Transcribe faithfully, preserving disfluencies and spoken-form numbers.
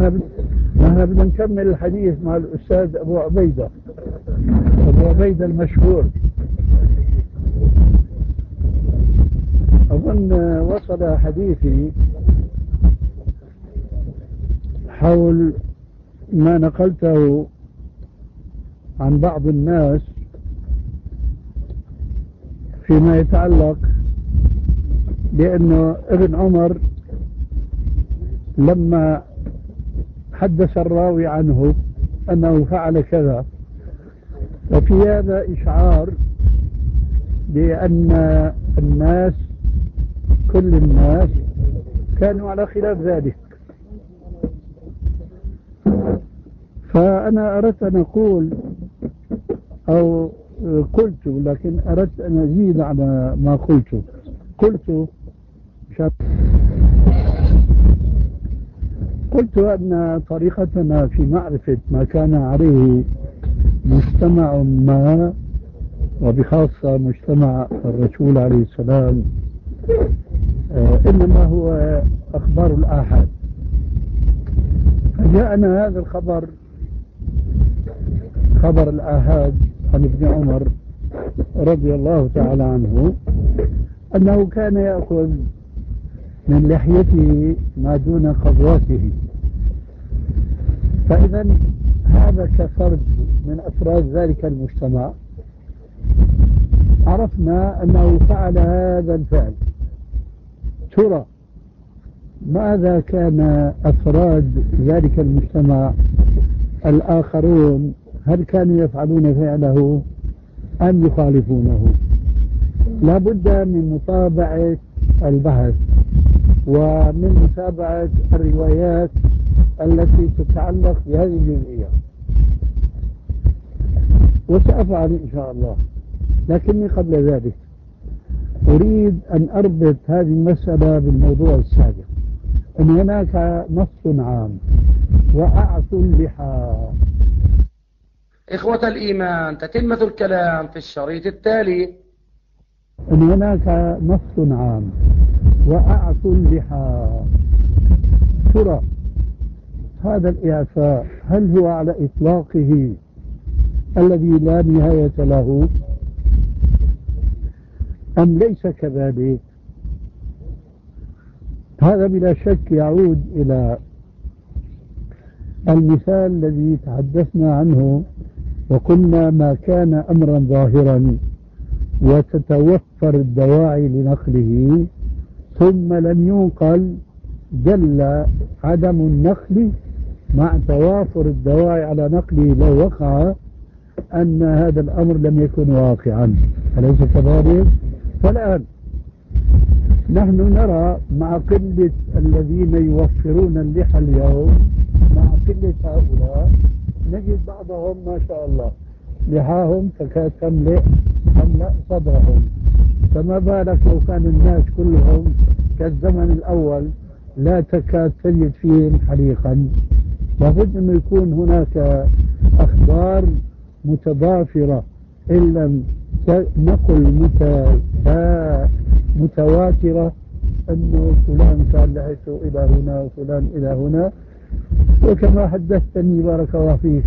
احنا بد... احنا بدنا نكمل الحديث مع الأستاذ أبو عبيدة أبو عبيدة المشهور. أظن وصل حديثي حول ما نقلته عن بعض الناس فيما يتعلق بأنه ابن عمر لما حدث الراوي عنه أنه فعل كذا، وفي هذا إشعار بأن الناس كل الناس كانوا على خلاف ذلك. فأنا أردت أن أقول أو قلت، لكن أردت أن أزيد على ما قلت قلت قلت أن طريقتنا في معرفة ما كان عليه مجتمع ما، وبخاصة مجتمع الرسول عليه السلام، إنما هو أخبار الآحاد. فجاءنا هذا الخبر، خبر الآحاد عن ابن عمر رضي الله تعالى عنه، أنه كان يأخذ من لحيته ما دون قضواته. فإذا هذا كفرد من أفراد ذلك المجتمع عرفنا أنه فعل هذا الفعل. ترى ماذا كان أفراد ذلك المجتمع الآخرون؟ هل كانوا يفعلون فعله أم يخالفونه؟ لا بد من متابعة البحث ومن متابعة الروايات التي تتعلق بهذه الجزئية، وسأفعل إن شاء الله. لكني قبل ذلك أريد أن أربط هذه المسألة بالموضوع السابق، أن هناك نص عام وأعطوا اللحى. إخوة الإيمان، تتمة الكلام في الشريط التالي. أن هناك نص عام وأعطوا اللحى. ترى هذا الإعفاء هل هو على إطلاقه الذي لا نهاية له أم ليس كذلك؟ هذا بلا شك يعود إلى المثال الذي تحدثنا عنه وقلنا ما كان أمرا ظاهرا وتتوفر الدواعي لنقله ثم لم ينقل، دل عدم النقل مع توافر الدواعي على نقله لو وقع أن هذا الأمر لم يكن واقعا، أليس كذلك؟ فالآن نحن نرى مع قلة الذين يوفرون اللحى اليوم، مع قلة هؤلاء، نجد بعضهم ما شاء الله لحاهم تكاد تملئ تملأ صدرهم. فما بالك لو كان الناس كلهم كالزمن الأول لا تكاد تجد فيهم حليقا؟ لابد أن يكون هناك أخبار متضافرة، إن لم نقل متواترة، أنه فلان كان لحيته إلى هنا وفلان إلى هنا. وكما حدثتني بارك الله فيك